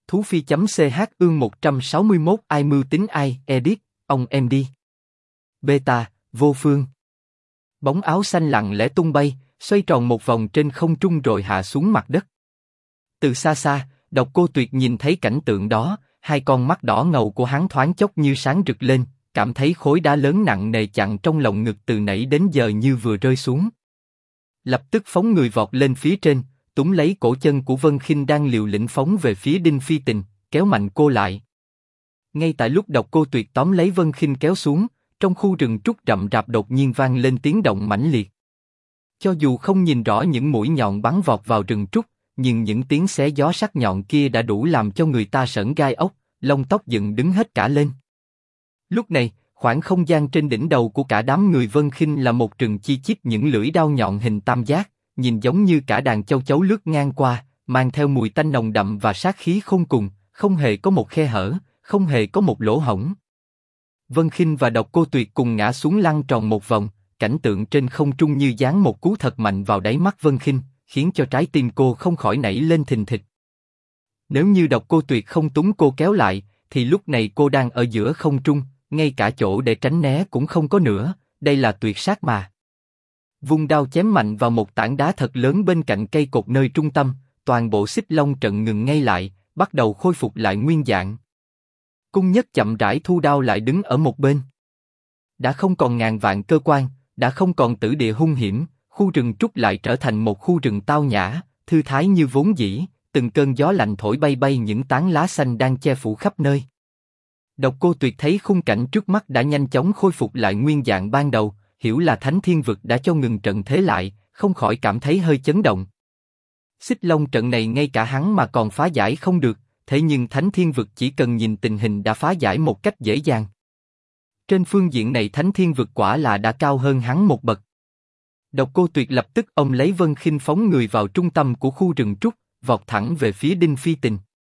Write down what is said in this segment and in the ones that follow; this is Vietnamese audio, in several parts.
Thú Phi.ch ương 161 ai mưu tính ai, edit, ông em đi. Beta, vô phương. Bóng áo xanh lặng lẽ tung bay, xoay tròn một vòng trên không trung rồi hạ xuống mặt đất. Từ xa xa, Độc Cô Tuyệt nhìn thấy cảnh tượng đó, hai con mắt đỏ ngầu của hắn thoáng chốc như sáng rực lên, cảm thấy khối đá lớn nặng nề chặn trong lồng ngực từ nãy đến giờ như vừa rơi xuống. Lập tức phóng người vọt lên phía trên, túm lấy cổ chân của Vân Khinh đang liều lĩnh phóng về phía Đinh Phi Tình, kéo mạnh cô lại. Ngay tại lúc Độc Cô Tuyệt tóm lấy Vân Khinh kéo xuống, trong khu rừng trúc rậm rạp đột nhiên vang lên tiếng động mãnh liệt. Cho dù không nhìn rõ những mũi nhọn bắn vọt vào rừng trúc, nhưng những tiếng xé gió sắc nhọn kia đã đủ làm cho người ta sởn gai ốc, lông tóc dựng đứng hết cả lên. Lúc này, khoảng không gian trên đỉnh đầu của cả đám người Vân Khinh là một rừng chi chít những lưỡi đao nhọn hình tam giác, nhìn giống như cả đàn châu chấu lướt ngang qua, mang theo mùi tanh nồng đậm và sát khí khôn cùng, không hề có một khe hở, không hề có một lỗ hổng. Vân Khinh và Độc Cô Tuyệt cùng ngã xuống lăn tròn một vòng, cảnh tượng trên không trung như giáng một cú thật mạnh vào đáy mắt Vân Khinh, khiến cho trái tim cô không khỏi nảy lên thình thịch. Nếu như Độc Cô Tuyệt không túm cô kéo lại, thì lúc này cô đang ở giữa không trung, ngay cả chỗ để tránh né cũng không có nữa, đây là tuyệt sát mà. Vung đao chém mạnh vào một tảng đá thật lớn bên cạnh cây cột nơi trung tâm, toàn bộ Xích Long trận ngừng ngay lại, bắt đầu khôi phục lại nguyên dạng. Cung Nhất chậm rãi thu đao lại đứng ở một bên. Đã không còn ngàn vạn cơ quan, đã không còn tử địa hung hiểm, khu rừng trúc lại trở thành một khu rừng tao nhã, thư thái như vốn dĩ, từng cơn gió lạnh thổi bay bay những tán lá xanh đang che phủ khắp nơi. Độc Cô Tuyệt thấy khung cảnh trước mắt đã nhanh chóng khôi phục lại nguyên dạng ban đầu, hiểu là Thánh Thiên Vực đã cho ngừng trận thế lại, không khỏi cảm thấy hơi chấn động. Xích Long trận này ngay cả hắn mà còn phá giải không được, thế nhưng Thánh Thiên Vực chỉ cần nhìn tình hình đã phá giải một cách dễ dàng. Trên phương diện này Thánh Thiên Vực quả là đã cao hơn hắn một bậc. Độc Cô Tuyệt lập tức ôm lấy Vân Khinh phóng người vào trung tâm của khu rừng trúc, vọt thẳng về phía Đinh Phi Tình.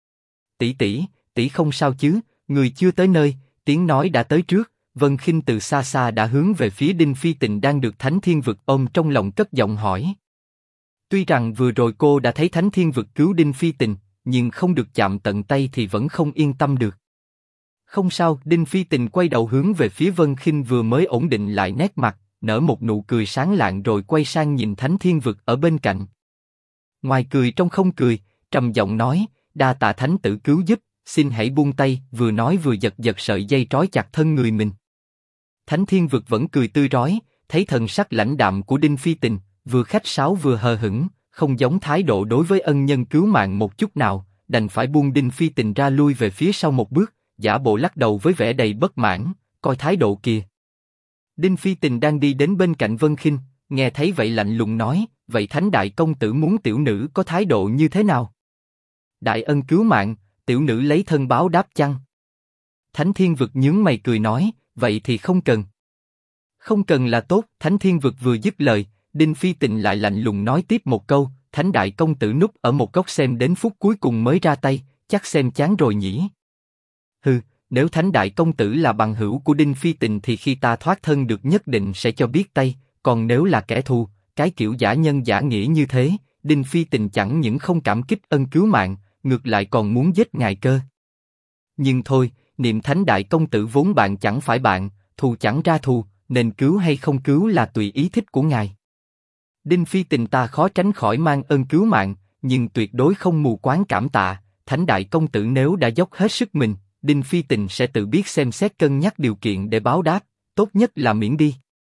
Tỷ không sao chứ? Người chưa tới nơi, tiếng nói đã tới trước. Vân Khinh từ xa xa đã hướng về phía Đinh Phi Tình đang được Thánh Thiên Vực ôm trong lòng cất giọng hỏi. Tuy rằng vừa rồi cô đã thấy Thánh Thiên Vực cứu Đinh Phi Tình, nhưng không được chạm tận tay thì vẫn không yên tâm được. Không sao, Đinh Phi Tình quay đầu hướng về phía Vân Khinh vừa mới ổn định lại nét mặt, nở một nụ cười sáng lạng rồi quay sang nhìn Thánh Thiên Vực ở bên cạnh. Ngoài cười trong không cười, trầm giọng nói, đa tạ Thánh tử cứu giúp, xin hãy buông tay. Vừa nói vừa giật giật sợi dây trói chặt thân người mình. Thánh Thiên Vực vẫn cười tươi rói, thấy thần sắc lãnh đạm của Đinh Phi Tình, vừa khách sáo vừa hờ hững, không giống thái độ đối với ân nhân cứu mạng một chút nào, đành phải buông Đinh Phi Tình ra lui về phía sau một bước, giả bộ lắc đầu với vẻ đầy bất mãn, coi thái độ kìa. Đinh Phi Tình đang đi đến bên cạnh Vân Khinh, nghe thấy vậy lạnh lùng nói, vậy Thánh đại công tử muốn tiểu nữ có thái độ như thế nào? Đại ân cứu mạng, tiểu nữ lấy thân báo đáp chăng? Thánh Thiên Vực nhướng mày cười nói, vậy thì không cần. Không cần là tốt. Thánh Thiên Vực vừa dứt lời, Đinh Phi Tình lại lạnh lùng nói tiếp một câu, Thánh đại công tử núp ở một góc xem đến phút cuối cùng mới ra tay, chắc xem chán rồi nhỉ? Hừ, nếu Thánh đại công tử là bằng hữu của Đinh Phi Tình thì khi ta thoát thân được nhất định sẽ cho biết tay, còn nếu là kẻ thù, cái kiểu giả nhân giả nghĩa như thế, Đinh Phi Tình chẳng những không cảm kích ân cứu mạng, ngược lại còn muốn giết ngài cơ. Nhưng thôi, niệm Thánh đại công tử vốn bạn chẳng phải bạn, thù chẳng ra thù, nên cứu hay không cứu là tùy ý thích của ngài. Đinh Phi Tình ta khó tránh khỏi mang ơn cứu mạng, nhưng tuyệt đối không mù quáng cảm tạ. Thánh đại công tử nếu đã dốc hết sức mình, Đinh Phi Tình sẽ tự biết xem xét cân nhắc điều kiện để báo đáp, tốt nhất là miễn đi.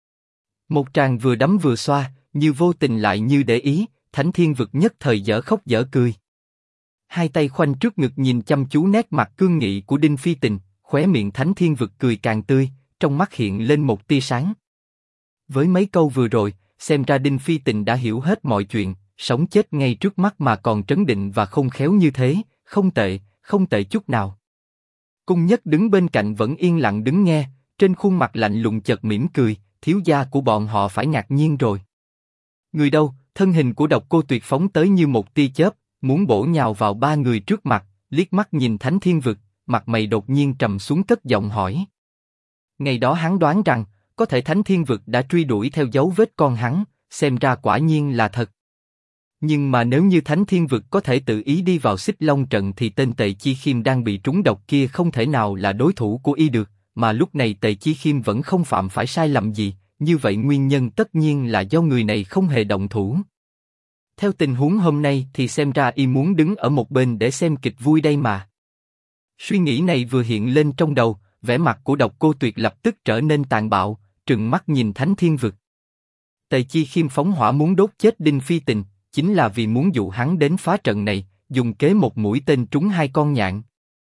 Một tràng vừa đấm vừa xoa, như vô tình lại như để ý, Thánh Thiên Vực nhất thời dở khóc dở cười. Hai tay khoanh trước ngực nhìn chăm chú nét mặt cương nghị của Đinh Phi Tình, khóe miệng Thánh Thiên Vực cười càng tươi, trong mắt hiện lên một tia sáng. Với mấy câu vừa rồi, xem ra Đinh Phi Tình đã hiểu hết mọi chuyện, sống chết ngay trước mắt mà còn trấn định và khôn khéo như thế, không tệ, không tệ chút nào. Cung Nhất đứng bên cạnh vẫn yên lặng đứng nghe, trên khuôn mặt lạnh lùng chợt mỉm cười, thiếu gia của bọn họ phải ngạc nhiên rồi. Người đâu? Thân hình của Độc Cô Tuyệt phóng tới như một tia chớp, muốn bổ nhào vào ba người trước mặt, liếc mắt nhìn Thánh Thiên Vực, mặt mày đột nhiên trầm xuống cất giọng hỏi. Ngày đó hắn đoán rằng, có thể Thánh Thiên Vực đã truy đuổi theo dấu vết con hắn, xem ra quả nhiên là thật. Nhưng mà nếu như Thánh Thiên Vực có thể tự ý đi vào Xích Long trận thì tên Tề Chi Khiêm đang bị trúng độc kia không thể nào là đối thủ của y được, mà lúc này Tề Chi Khiêm vẫn không phạm phải sai lầm gì, như vậy nguyên nhân tất nhiên là do người này không hề động thủ. Theo tình huống hôm nay thì xem ra y muốn đứng ở một bên để xem kịch vui đây mà. Suy nghĩ này vừa hiện lên trong đầu, vẻ mặt của Độc Cô Tuyệt lập tức trở nên tàn bạo, trừng mắt nhìn Thánh Thiên Vực. Tề Chi Khiêm phóng hỏa muốn đốt chết Đinh Phi Tình, chính là vì muốn dụ hắn đến phá trận này, dùng kế một mũi tên trúng hai con nhạn.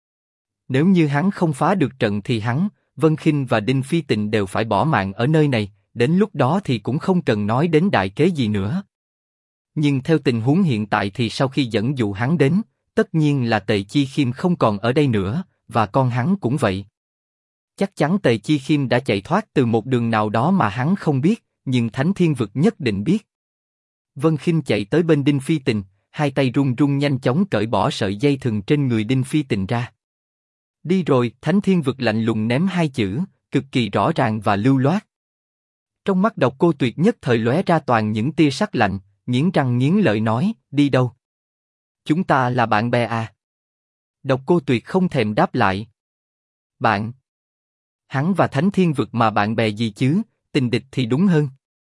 Nếu như hắn không phá được trận thì hắn, Vân Khinh và Đinh Phi Tình đều phải bỏ mạng ở nơi này, đến lúc đó thì cũng không cần nói đến đại kế gì nữa. Nhưng theo tình huống hiện tại thì sau khi dẫn dụ hắn đến, tất nhiên là Tề Chi Khiêm không còn ở đây nữa, và con hắn cũng vậy. Chắc chắn Tề Chi Khiêm đã chạy thoát từ một đường nào đó mà hắn không biết, nhưng Thánh Thiên Vực nhất định biết. Vân Khinh chạy tới bên Đinh Phi Tình, hai tay run run nhanh chóng cởi bỏ sợi dây thừng trên người Đinh Phi Tình ra. Đi rồi, Thánh Thiên Vực lạnh lùng ném hai chữ, cực kỳ rõ ràng và lưu loát. Trong mắt Độc Cô Tuyệt nhất thời lóe ra toàn những tia sắc lạnh, nghiến răng nghiến lợi nói, đi đâu? Chúng ta là bạn bè à? Độc Cô Tuyệt không thèm đáp lại. Bạn? Hắn và Thánh Thiên Vực mà bạn bè gì chứ, tình địch thì đúng hơn.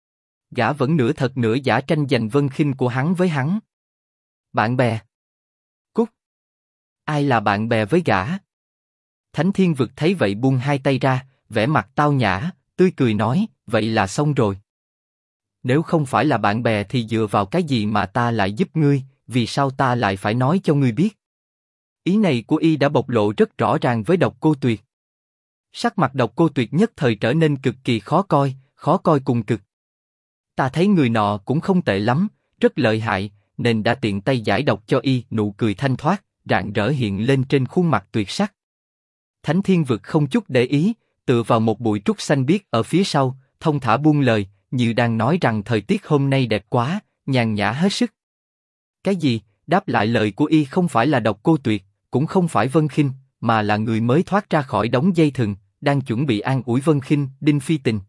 Gã vẫn nửa thật nửa giả tranh giành Vân Khinh của hắn với hắn. Bạn bè? Cút! Ai là bạn bè với gã? Thánh Thiên Vực thấy vậy buông hai tay ra, vẻ mặt tao nhã, tươi cười nói, vậy là xong rồi. Nếu không phải là bạn bè thì dựa vào cái gì mà ta lại giúp ngươi, vì sao ta lại phải nói cho ngươi biết? Ý này của y đã bộc lộ rất rõ ràng với Độc Cô Tuyệt. Sắc mặt Độc Cô Tuyệt nhất thời trở nên cực kỳ khó coi cùng cực. Ta thấy người nọ cũng không tệ lắm, rất lợi hại, nên đã tiện tay giải độc cho y. Nụ cười thanh thoát, rạng rỡ hiện lên trên khuôn mặt tuyệt sắc. Thánh Thiên Vực không chút để ý, tựa vào một bụi trúc xanh biếc ở phía sau, thông thả buông lời, như đang nói rằng thời tiết hôm nay đẹp quá, nhàn nhã hết sức. Cái gì? Đáp lại lời của y không phải là Độc Cô Tuyệt, cũng không phải Vân Khinh, mà là người mới thoát ra khỏi đống dây thừng, đang chuẩn bị an ủi Vân Khinh, Đinh Phi Tình.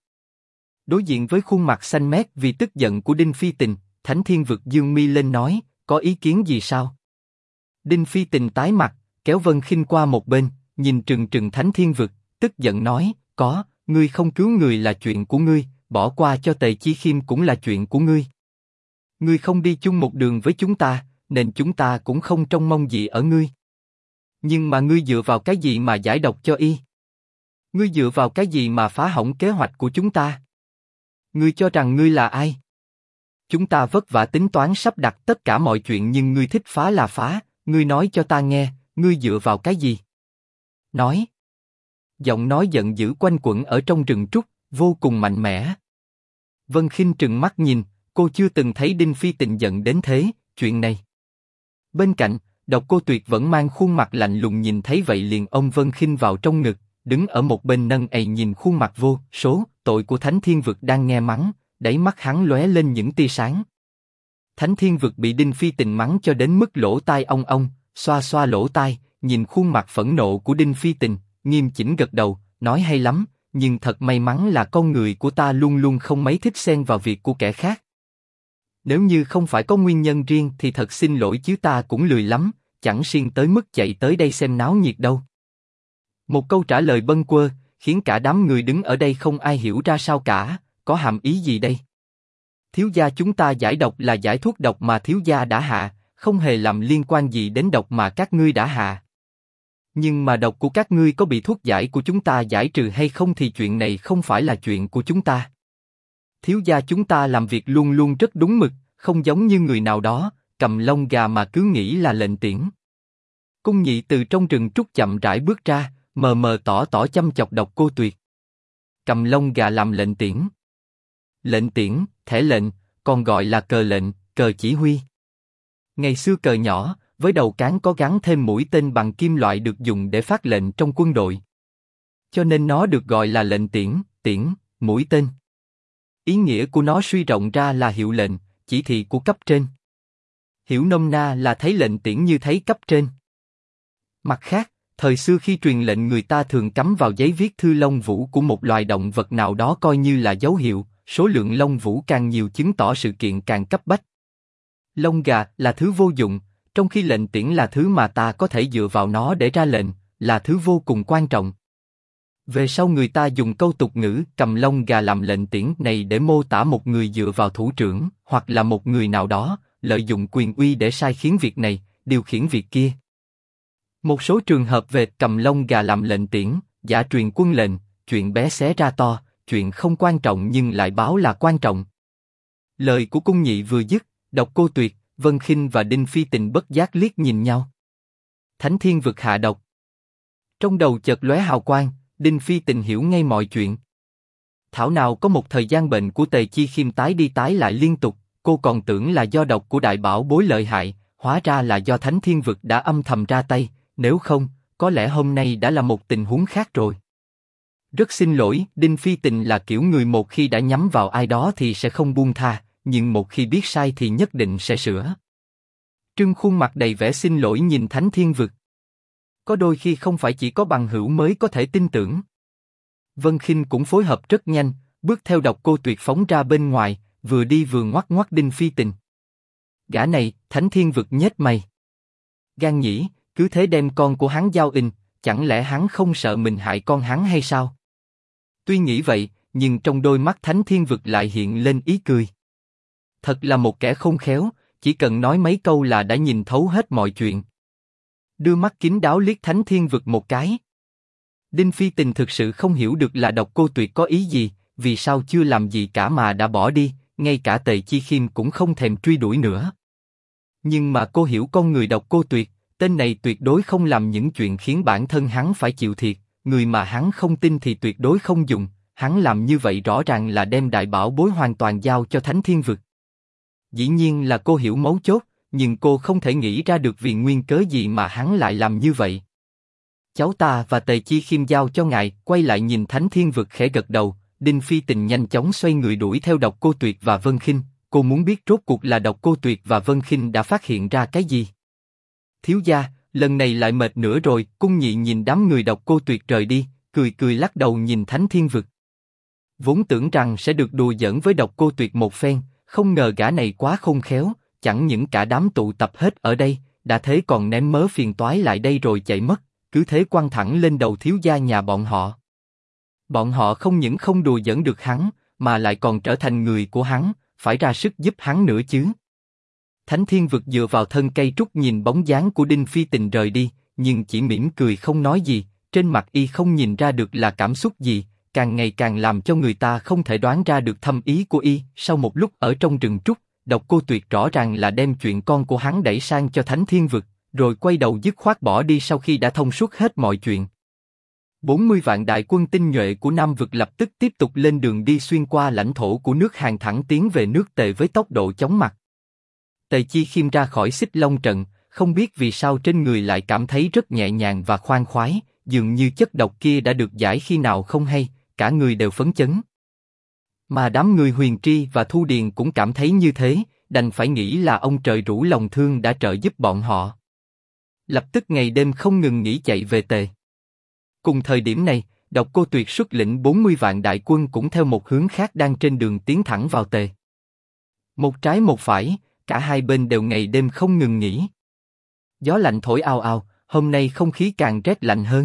Đối diện với khuôn mặt xanh mét vì tức giận của Đinh Phi Tình, Thánh Thiên Vực dương mi lên nói, có ý kiến gì sao? Đinh Phi Tình tái mặt, kéo Vân Khinh qua một bên, nhìn trừng trừng Thánh Thiên Vực, tức giận nói, có, ngươi không cứu người là chuyện của ngươi, bỏ qua cho Tề Chi Khiêm cũng là chuyện của ngươi. Ngươi không đi chung một đường với chúng ta, nên chúng ta cũng không trông mong gì ở ngươi. Nhưng mà ngươi dựa vào cái gì mà giải độc cho y? Ngươi dựa vào cái gì mà phá hỏng kế hoạch của chúng ta? Ngươi cho rằng ngươi là ai? Chúng ta vất vả tính toán sắp đặt tất cả mọi chuyện nhưng ngươi thích phá là phá, ngươi nói cho ta nghe, ngươi dựa vào cái gì? Nói. Giọng nói giận dữ quanh quẩn ở trong rừng trúc, vô cùng mạnh mẽ. Vân Khinh trừng mắt nhìn, cô chưa từng thấy Đinh Phi Tình giận đến thế, chuyện này. Bên cạnh, Độc Cô Tuyệt vẫn mang khuôn mặt lạnh lùng nhìn thấy vậy liền ôm Vân Khinh vào trong ngực, đứng ở một bên nâng ầy nhìn khuôn mặt vô số tội của Thánh Thiên Vực đang nghe mắng, đáy mắt hắn lóe lên những tia sáng. Thánh Thiên Vực bị Đinh Phi Tình mắng cho đến mức lỗ tai ong ong, xoa xoa lỗ tai, nhìn khuôn mặt phẫn nộ của Đinh Phi Tình, nghiêm chỉnh gật đầu, nói hay lắm, nhưng thật may mắn là con người của ta luôn luôn không mấy thích xen vào việc của kẻ khác. Nếu như không phải có nguyên nhân riêng thì thật xin lỗi chứ ta cũng lười lắm, chẳng siêng tới mức chạy tới đây xem náo nhiệt đâu. Một câu trả lời bâng quơ, khiến cả đám người đứng ở đây không ai hiểu ra sao cả, có hàm ý gì đây? Thiếu gia chúng ta giải độc là giải thuốc độc mà thiếu gia đã hạ, không hề làm liên quan gì đến độc mà các ngươi đã hạ. Nhưng mà độc của các ngươi có bị thuốc giải của chúng ta giải trừ hay không thì chuyện này không phải là chuyện của chúng ta. Thiếu gia chúng ta làm việc luôn luôn rất đúng mực, không giống như người nào đó, cầm lông gà mà cứ nghĩ là lệnh tiễn. Cung Nhị từ trong rừng trúc chậm rãi bước ra, mờ mờ tỏ tỏ chăm chọc Độc Cô Tuyệt. Cầm lông gà làm lệnh tiễn. Lệnh tiễn, thẻ lệnh, còn gọi là cờ lệnh, cờ chỉ huy. Ngày xưa cờ nhỏ, với đầu cán có gắn thêm mũi tên bằng kim loại được dùng để phát lệnh trong quân đội. Cho nên nó được gọi là lệnh tiễn, tiễn, mũi tên. Ý nghĩa của nó suy rộng ra là hiệu lệnh, chỉ thị của cấp trên. Hiểu nôm na là thấy lệnh tiễn như thấy cấp trên. Mặt khác, thời xưa khi truyền lệnh người ta thường cắm vào giấy viết thư lông vũ của một loài động vật nào đó coi như là dấu hiệu, số lượng lông vũ càng nhiều chứng tỏ sự kiện càng cấp bách. Lông gà là thứ vô dụng, trong khi lệnh tiễn là thứ mà ta có thể dựa vào nó để ra lệnh, là thứ vô cùng quan trọng. Về sau người ta dùng câu tục ngữ cầm lông gà làm lệnh tiễn này để mô tả một người dựa vào thủ trưởng, hoặc là một người nào đó, lợi dụng quyền uy để sai khiến việc này, điều khiển việc kia. Một số trường hợp về cầm lông gà làm lệnh tiễn, giả truyền quân lệnh, chuyện bé xé ra to, chuyện không quan trọng nhưng lại báo là quan trọng. Lời của cung nhị vừa dứt, Độc Cô Tuyệt, Vân Khinh và Đinh Phi Tình bất giác liếc nhìn nhau. Thánh Thiên Vực hạ độc. Trong đầu chợt lóe hào quang, Đinh Phi Tình hiểu ngay mọi chuyện. Thảo nào có một thời gian bệnh của Tề Chi Khiêm tái đi tái lại liên tục, cô còn tưởng là do độc của đại bảo bối lợi hại, hóa ra là do Thánh Thiên Vực đã âm thầm ra tay, nếu không, có lẽ hôm nay đã là một tình huống khác rồi. Rất xin lỗi, Đinh Phi Tình là kiểu người một khi đã nhắm vào ai đó thì sẽ không buông tha, nhưng một khi biết sai thì nhất định sẽ sửa. Trưng khuôn mặt đầy vẻ xin lỗi nhìn Thánh Thiên Vực. Có đôi khi không phải chỉ có bằng hữu mới có thể tin tưởng. Vân Khinh cũng phối hợp rất nhanh, bước theo Độc Cô Tuyệt phóng ra bên ngoài, vừa đi vừa ngoắc ngoắc Đinh Phi Tình. Gã này, Thánh Thiên Vực nhếch mày. Gan nhỉ, cứ thế đem con của hắn giao in, chẳng lẽ hắn không sợ mình hại con hắn hay sao? Tuy nghĩ vậy, nhưng trong đôi mắt Thánh Thiên Vực lại hiện lên ý cười. Thật là một kẻ khôn khéo, chỉ cần nói mấy câu là đã nhìn thấu hết mọi chuyện. Đưa mắt kín đáo liếc Thánh Thiên Vực một cái. Đinh Phi Tình thực sự không hiểu được là Độc Cô Tuyệt có ý gì, vì sao chưa làm gì cả mà đã bỏ đi, ngay cả Tề Chi Khiêm cũng không thèm truy đuổi nữa. Nhưng mà cô hiểu con người Độc Cô Tuyệt, tên này tuyệt đối không làm những chuyện khiến bản thân hắn phải chịu thiệt, người mà hắn không tin thì tuyệt đối không dùng, hắn làm như vậy rõ ràng là đem đại bảo bối hoàn toàn giao cho Thánh Thiên Vực. Dĩ nhiên là cô hiểu mấu chốt, nhưng cô không thể nghĩ ra được vì nguyên cớ gì mà hắn lại làm như vậy. Cháu ta và Tề Chi Khiêm giao cho ngài, quay lại nhìn Thánh Thiên Vực khẽ gật đầu, Đinh Phi Tình nhanh chóng xoay người đuổi theo Độc Cô Tuyệt và Vân Khinh, cô muốn biết rốt cuộc là Độc Cô Tuyệt và Vân Khinh đã phát hiện ra cái gì. Thiếu gia, lần này lại mệt nữa rồi, cung nhị nhìn đám người Độc Cô Tuyệt rời đi, cười cười lắc đầu nhìn Thánh Thiên Vực. Vốn tưởng rằng sẽ được đùa giỡn với Độc Cô Tuyệt một phen, không ngờ gã này quá khôn khéo, chẳng những cả đám tụ tập hết ở đây, đã thế còn ném mớ phiền toái lại đây rồi chạy mất, cứ thế quăng thẳng lên đầu thiếu gia nhà bọn họ. Bọn họ không những không đùa giỡn được hắn, mà lại còn trở thành người của hắn, phải ra sức giúp hắn nữa chứ. Thánh Thiên Vực dựa vào thân cây trúc nhìn bóng dáng của Đinh Phi Tình rời đi, nhưng chỉ mỉm cười không nói gì, trên mặt y không nhìn ra được là cảm xúc gì, càng ngày càng làm cho người ta không thể đoán ra được thâm ý của y. Sau một lúc ở trong rừng trúc, Độc Cô Tuyệt rõ ràng là đem chuyện con của hắn đẩy sang cho Thánh Thiên Vực, rồi quay đầu dứt khoát bỏ đi sau khi đã thông suốt hết mọi chuyện. 40 vạn đại quân tinh nhuệ của Nam Vực lập tức tiếp tục lên đường đi xuyên qua lãnh thổ của nước Hàn thẳng tiến về nước Tề với tốc độ chóng mặt. Tề Chi Khiêm ra khỏi Xích Long trận, không biết vì sao trên người lại cảm thấy rất nhẹ nhàng và khoan khoái, dường như chất độc kia đã được giải khi nào không hay, cả người đều phấn chấn. Mà đám người Huyền Tri và Thu Điền cũng cảm thấy như thế, đành phải nghĩ là ông trời rủ lòng thương đã trợ giúp bọn họ. Lập tức ngày đêm không ngừng nghỉ chạy về Tề. Cùng thời điểm này, Độc Cô Tuyệt xuất lĩnh 40 vạn đại quân cũng theo một hướng khác đang trên đường tiến thẳng vào Tề. Một trái một phải, cả hai bên đều ngày đêm không ngừng nghỉ. Gió lạnh thổi ào ào, hôm nay không khí càng rét lạnh hơn.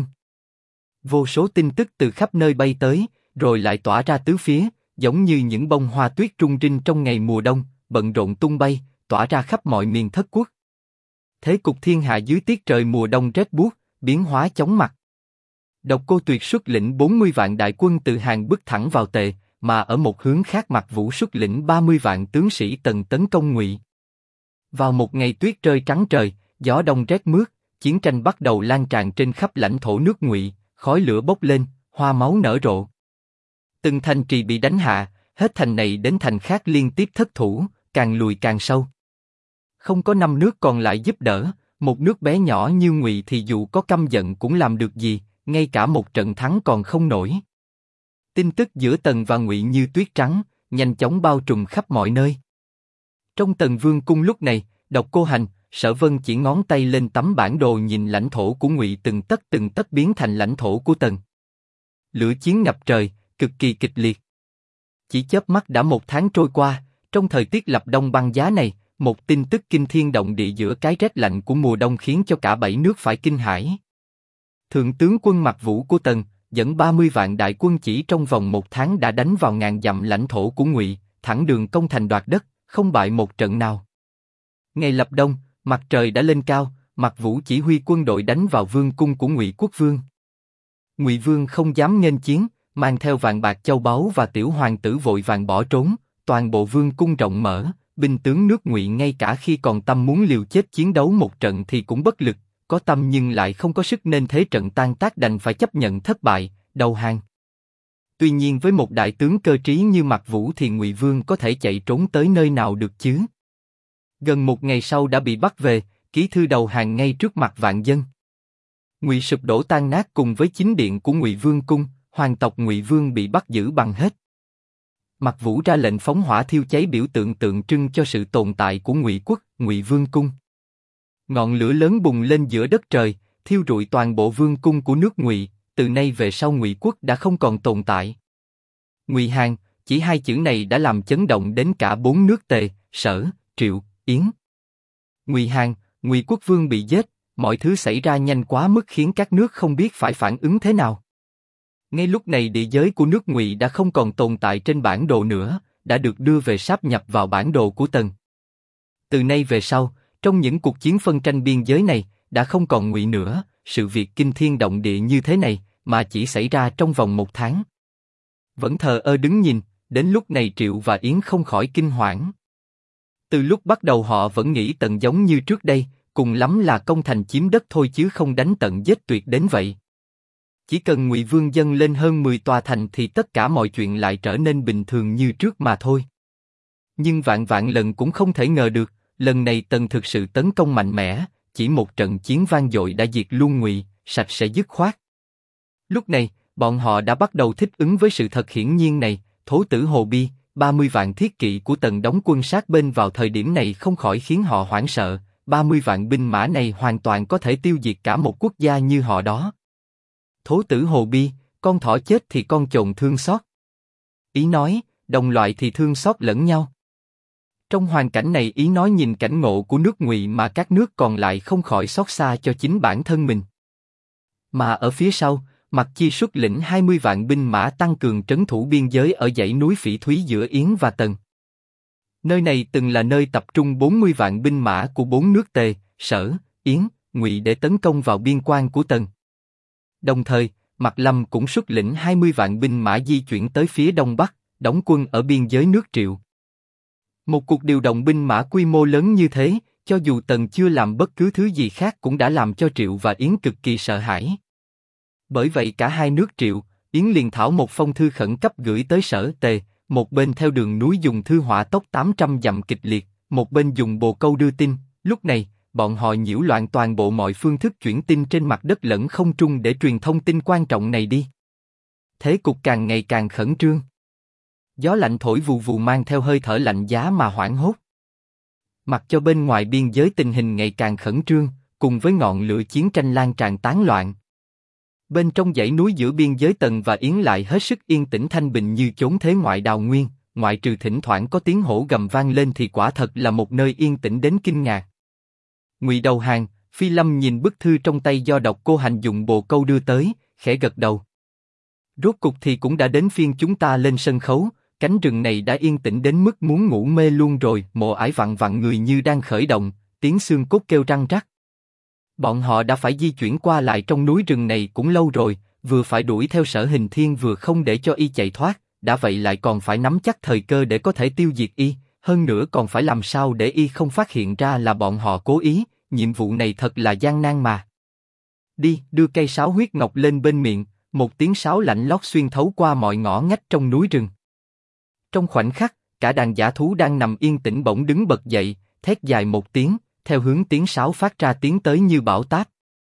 Vô số tin tức từ khắp nơi bay tới, rồi lại tỏa ra tứ phía, giống như những bông hoa tuyết rung rinh trong ngày mùa đông, bận rộn tung bay, tỏa ra khắp mọi miền thất quốc. Thế cục thiên hạ dưới tiết trời mùa đông rét buốt, biến hóa chóng mặt. Độc Cô Tuyệt xuất lĩnh 40 vạn đại quân từ Hàn bước thẳng vào Tề, mà ở một hướng khác Mạc Vũ xuất lĩnh 30 vạn tướng sĩ Tần tấn công Ngụy. Vào một ngày tuyết rơi trắng trời, gió đông rét mướt, chiến tranh bắt đầu lan tràn trên khắp lãnh thổ nước Ngụy, khói lửa bốc lên, hoa máu nở rộ. Từng thành trì bị đánh hạ, hết thành này đến thành khác liên tiếp thất thủ, càng lùi càng sâu. Không có 5 nước còn lại giúp đỡ, một nước bé nhỏ như Ngụy thì dù có căm giận cũng làm được gì, ngay cả một trận thắng còn không nổi. Tin tức giữa Tần và Ngụy như tuyết trắng, nhanh chóng bao trùm khắp mọi nơi. Trong Tần Vương cung lúc này, Độc Cô Hành, Sở Vân chỉ ngón tay lên tấm bản đồ nhìn lãnh thổ của Ngụy từng tấc biến thành lãnh thổ của Tần. Lửa chiến ngập trời, cực kỳ kịch liệt. Chỉ chớp mắt đã 1 tháng trôi qua, trong thời tiết lập đông băng giá này, một tin tức kinh thiên động địa giữa cái rét lạnh của mùa đông khiến cho cả bảy nước phải kinh hãi. Thượng tướng quân Mặc Vũ của Tần dẫn 30 vạn đại quân chỉ trong vòng 1 tháng đã đánh vào ngàn dặm lãnh thổ của Ngụy, thẳng đường công thành đoạt đất, không bại một trận nào. Ngày lập đông, mặt trời đã lên cao, Mặc Vũ chỉ huy quân đội đánh vào vương cung của Ngụy quốc vương. Ngụy vương không dám nghênh chiến, mang theo vàng bạc châu báu và tiểu hoàng tử vội vàng bỏ trốn. Toàn bộ vương cung rộng mở, binh tướng nước Ngụy ngay cả khi còn tâm muốn liều chết chiến đấu một trận thì cũng bất lực, có tâm nhưng lại không có sức nên thế trận tan tác đành phải chấp nhận thất bại, đầu hàng. Tuy nhiên với một đại tướng cơ trí như Mặc Vũ thì Ngụy vương có thể chạy trốn tới nơi nào được chứ? Gần 1 ngày sau đã bị bắt về, ký thư đầu hàng ngay trước mặt vạn dân. Ngụy sụp đổ tan nát cùng với chính điện của Ngụy vương cung, hoàng tộc Ngụy vương bị bắt giữ bằng hết. Mặc Vũ ra lệnh phóng hỏa thiêu cháy biểu tượng tượng trưng cho sự tồn tại của Ngụy quốc, Ngụy vương cung. Ngọn lửa lớn bùng lên giữa đất trời, thiêu rụi toàn bộ vương cung của nước Ngụy. Từ nay về sau Ngụy quốc đã không còn tồn tại. Ngụy Hàn, chỉ 2 chữ này đã làm chấn động đến cả 4 nước Tề, Sở, Triệu, Yến. Ngụy Hàn, Ngụy quốc vương bị giết, mọi thứ xảy ra nhanh quá mức khiến các nước không biết phải phản ứng thế nào. Ngay lúc này địa giới của nước Ngụy đã không còn tồn tại trên bản đồ nữa, đã được đưa về sáp nhập vào bản đồ của Tần. Từ nay về sau, trong những cuộc chiến phân tranh biên giới này, đã không còn Ngụy nữa, sự việc kinh thiên động địa như thế này, mà chỉ xảy ra trong vòng 1 tháng. Vẫn thờ ơ đứng nhìn, đến lúc này Triệu và Yến không khỏi kinh hoảng. Từ lúc bắt đầu họ vẫn nghĩ Tần giống như trước đây, cùng lắm là công thành chiếm đất thôi chứ không đánh tận giết tuyệt đến vậy. Chỉ cần Ngụy vương dâng lên hơn 10 tòa thành thì tất cả mọi chuyện lại trở nên bình thường như trước mà thôi. Nhưng vạn lần cũng không thể ngờ được, lần này Tần thực sự tấn công mạnh mẽ, chỉ một trận chiến vang dội đã diệt luôn Ngụy, sạch sẽ dứt khoát. Lúc này, bọn họ đã bắt đầu thích ứng với sự thật hiển nhiên này, Thố tử Hồ Bi, 30 vạn thiết kỵ của Tần đóng quân sát bên vào thời điểm này không khỏi khiến họ hoảng sợ, 30 vạn binh mã này hoàn toàn có thể tiêu diệt cả một quốc gia như họ đó. Thố tử Hồ Bi, con thỏ chết thì con chồn thương xót. Ý nói, đồng loại thì thương xót lẫn nhau. Trong hoàn cảnh này ý nói nhìn cảnh ngộ của nước Ngụy mà các nước còn lại không khỏi xót xa cho chính bản thân mình. Mà ở phía sau, Mặc Chi xuất lĩnh 20 vạn binh mã tăng cường trấn thủ biên giới ở dãy núi Phỉ Thúy giữa Yến và Tần. Nơi này từng là nơi tập trung 40 vạn binh mã của 4 nước Tề, Sở, Yến, Ngụy để tấn công vào biên quan của Tần. Đồng thời, Mạc Lâm cũng xuất lĩnh 20 vạn binh mã di chuyển tới phía đông bắc, đóng quân ở biên giới nước Triệu. Một cuộc điều động binh mã quy mô lớn như thế, cho dù Tần chưa làm bất cứ thứ gì khác cũng đã làm cho Triệu và Yến cực kỳ sợ hãi. Bởi vậy cả hai nước Triệu, Yến liền thảo một phong thư khẩn cấp gửi tới Sở Tề, một bên theo đường núi dùng thư hỏa tốc 800 dặm kịch liệt, một bên dùng bồ câu đưa tin. Lúc này, bọn họ nhiễu loạn toàn bộ mọi phương thức chuyển tin trên mặt đất lẫn không trung để truyền thông tin quan trọng này đi. Thế cục càng ngày càng khẩn trương. Gió lạnh thổi vù vù mang theo hơi thở lạnh giá mà hoảng hốt. Mặc cho bên ngoài biên giới tình hình ngày càng khẩn trương, cùng với ngọn lửa chiến tranh lan tràn tán loạn. Bên trong dãy núi giữa biên giới Tần và Yến lại hết sức yên tĩnh thanh bình như chốn thế ngoại đào nguyên, ngoại trừ thỉnh thoảng có tiếng hổ gầm vang lên thì quả thật là một nơi yên tĩnh đến kinh ngạc. Ngụy đầu hàng, Phi Lâm nhìn bức thư trong tay do Độc Cô Hành dùng bồ câu đưa tới, khẽ gật đầu. Rốt cục thì cũng đã đến phiên chúng ta lên sân khấu, cánh rừng này đã yên tĩnh đến mức muốn ngủ mê luôn rồi. Mộ Ải vặn người như đang khởi động, tiếng xương cốt kêu răng rắc. Bọn họ đã phải di chuyển qua lại trong núi rừng này cũng lâu rồi, vừa phải đuổi theo Sở Hình Thiên vừa không để cho y chạy thoát, đã vậy lại còn phải nắm chắc thời cơ để có thể tiêu diệt y, hơn nữa còn phải làm sao để y không phát hiện ra là bọn họ cố ý, nhiệm vụ này thật là gian nan mà. Đi, đưa cây sáo huyết ngọc lên bên miệng, một tiếng sáo lạnh lót xuyên thấu qua mọi ngõ ngách trong núi rừng. Trong khoảnh khắc, cả đàn dã thú đang nằm yên tĩnh bỗng đứng bật dậy, thét dài một tiếng, theo hướng tiếng sáo phát ra tiến tới như bão táp.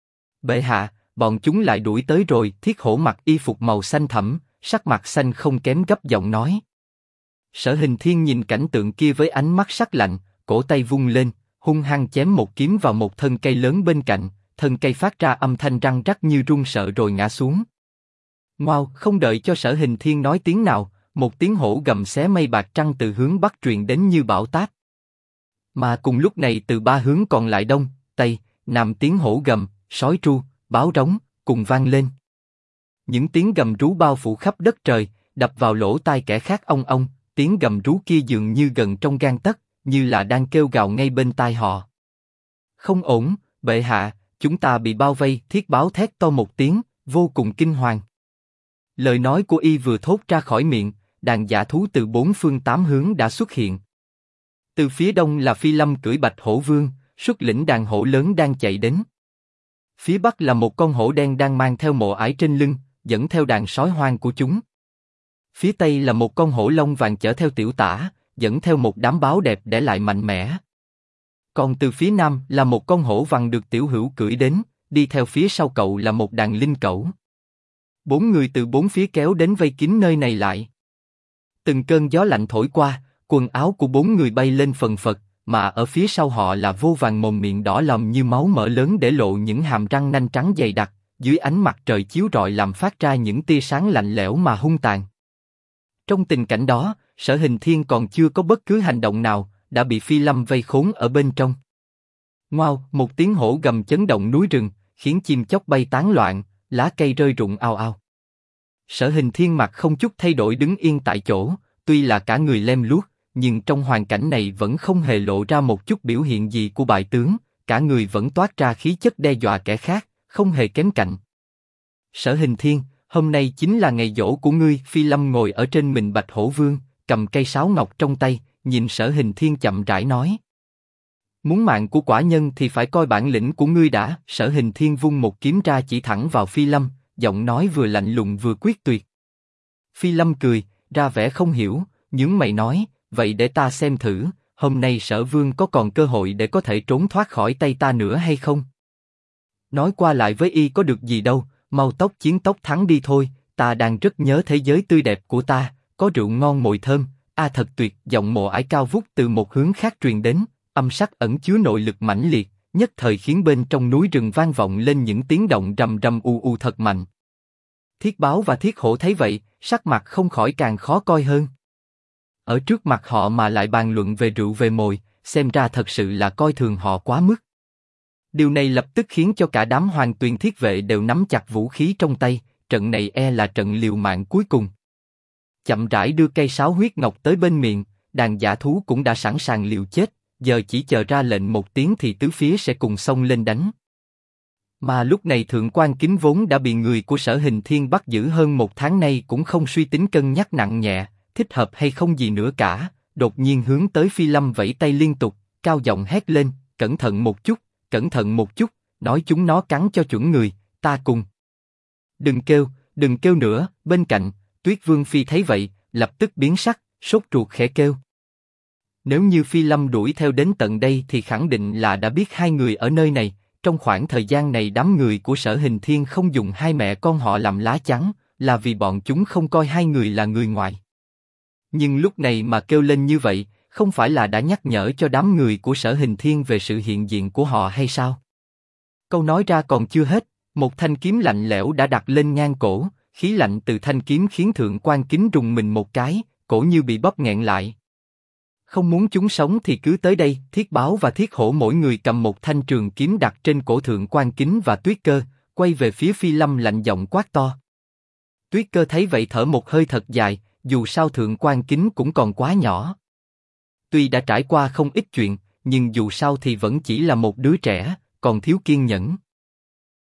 Bệ hạ, bọn chúng lại đuổi tới rồi. Thiết Hổ mặc y phục màu xanh thẫm, sắc mặt xanh không kém gấp giọng nói. Sở Hình Thiên nhìn cảnh tượng kia với ánh mắt sắc lạnh, cổ tay vung lên, hung hăng chém một kiếm vào một thân cây lớn bên cạnh, thân cây phát ra âm thanh răng rắc như run sợ rồi ngã xuống. Ngoao, không đợi cho Sở Hình Thiên nói tiếng nào, một tiếng hổ gầm xé mây bạc trăng từ hướng bắc truyền đến như bão táp. Mà cùng lúc này từ ba hướng còn lại đông, tây, nam tiếng hổ gầm, sói tru, báo rống cùng vang lên. Những tiếng gầm rú bao phủ khắp đất trời, đập vào lỗ tai kẻ khác ong ong. Tiếng gầm rú kia dường như gần trong gang tấc, như là đang kêu gào ngay bên tai họ. Không ổn, bệ hạ, chúng ta bị bao vây. Thiết báo thét to một tiếng, vô cùng kinh hoàng. Lời nói của y vừa thốt ra khỏi miệng, đàn dã thú từ bốn phương tám hướng đã xuất hiện. Từ phía đông là Phi Lâm cưỡi Bạch Hổ Vương, xuất lĩnh đàn hổ lớn đang chạy đến. Phía bắc là một con hổ đen đang mang theo mộ ải trên lưng, dẫn theo đàn sói hoang của chúng. Phía tây là một con hổ lông vàng chở theo Tiểu Tả, dẫn theo một đám báo đẹp để lại mạnh mẽ. Còn từ phía nam là một con hổ vàng được Tiểu Hữu cưỡi đến, đi theo phía sau cậu là một đàn linh cẩu. Bốn người từ bốn phía kéo đến vây kín nơi này lại. Từng cơn gió lạnh thổi qua, quần áo của bốn người bay lên phần phật, mà ở phía sau họ là vô vàn mồm miệng đỏ lòm như máu mở lớn để lộ những hàm răng nanh trắng dày đặc, dưới ánh mặt trời chiếu rọi làm phát ra những tia sáng lạnh lẽo mà hung tàn. Trong tình cảnh đó, Sở Hình Thiên còn chưa có bất cứ hành động nào, đã bị Phi Lâm vây khốn ở bên trong. Ngoao, một tiếng hổ gầm chấn động núi rừng, khiến chim chóc bay tán loạn, lá cây rơi rụng ào ào. Sở Hình Thiên mặt không chút thay đổi đứng yên tại chỗ, tuy là cả người lem luốc, nhưng trong hoàn cảnh này vẫn không hề lộ ra một chút biểu hiện gì của bại tướng, cả người vẫn toát ra khí chất đe dọa kẻ khác, không hề kém cạnh. Sở Hình Thiên, hôm nay chính là ngày giỗ của ngươi. Phi Lâm ngồi ở trên mình Bạch Hổ Vương, cầm cây sáo ngọc trong tay, nhìn Sở Hình Thiên chậm rãi nói: muốn mạng của quả nhân thì phải coi bản lĩnh của ngươi đã. Sở Hình Thiên vung một kiếm ra chỉ thẳng vào Phi Lâm, giọng nói vừa lạnh lùng vừa quyết tuyệt. Phi Lâm cười, ra vẻ không hiểu, nhướng mày nói: vậy để ta xem thử, hôm nay Sở Vương có còn cơ hội để có thể trốn thoát khỏi tay ta nữa hay không? Nói qua lại với y có được gì đâu, mau tốc chiến tốc thắng đi thôi. Ta đang rất nhớ thế giới tươi đẹp của ta, có rượu ngon mồi thơm. Thật tuyệt. Giọng mộ ải cao vút từ một hướng khác truyền đến, âm sắc ẩn chứa nội lực mãnh liệt, nhất thời khiến bên trong núi rừng vang vọng lên những tiếng động rầm rầm u u thật mạnh. Thiết Báo và Thiết Hổ thấy vậy, sắc mặt không khỏi càng khó coi hơn. Ở trước mặt họ mà lại bàn luận về rượu về mồi, xem ra thật sự là coi thường họ quá mức. Điều này lập tức khiến cho cả đám Hoàng Tuyền thiết vệ đều nắm chặt vũ khí trong tay, trận này e là trận liều mạng cuối cùng. Chậm rãi đưa cây sáo huyết ngọc tới bên miệng, đàn dã thú cũng đã sẵn sàng liều chết, giờ chỉ chờ ra lệnh một tiếng thì tứ phía sẽ cùng xông lên đánh. Mà lúc này Thượng Quan Kính vốn đã bị người của Sở Hình Thiên bắt giữ hơn một tháng nay cũng không suy tính cân nhắc nặng nhẹ, thích hợp hay không gì nữa cả, đột nhiên hướng tới Phi Lâm vẫy tay liên tục, cao giọng hét lên: cẩn thận một chút, cẩn thận một chút, nói chúng nó cắn cho chuẩn người, ta cùng. Đừng kêu nữa. Bên cạnh, Tuyết Vương Phi thấy vậy, lập tức biến sắc, sốt ruột khẽ kêu. Nếu như Phi Lâm đuổi theo đến tận đây thì khẳng định là đã biết hai người ở nơi này. Trong khoảng thời gian này đám người của Sở Hình Thiên không dùng hai mẹ con họ làm lá chắn, là vì bọn chúng không coi hai người là người ngoài. Nhưng lúc này mà kêu lên như vậy, không phải là đã nhắc nhở cho đám người của Sở Hình Thiên về sự hiện diện của họ hay sao? Câu nói ra còn chưa hết, một thanh kiếm lạnh lẽo đã đặt lên ngang cổ, khí lạnh từ thanh kiếm khiến Thượng Quan Kính rùng mình một cái, cổ như bị bóp nghẹn lại. Không muốn chúng sống thì cứ tới đây. Thiết Báo và Thiết Hổ mỗi người cầm một thanh trường kiếm đặt trên cổ Thượng Quan Kính và Tuyết Cơ, quay về phía Phi Lâm lạnh giọng quát to. Tuyết Cơ thấy vậy thở một hơi thật dài, dù sao Thượng Quan Kính cũng còn quá nhỏ. Tuy đã trải qua không ít chuyện, nhưng dù sao thì vẫn chỉ là một đứa trẻ, còn thiếu kiên nhẫn.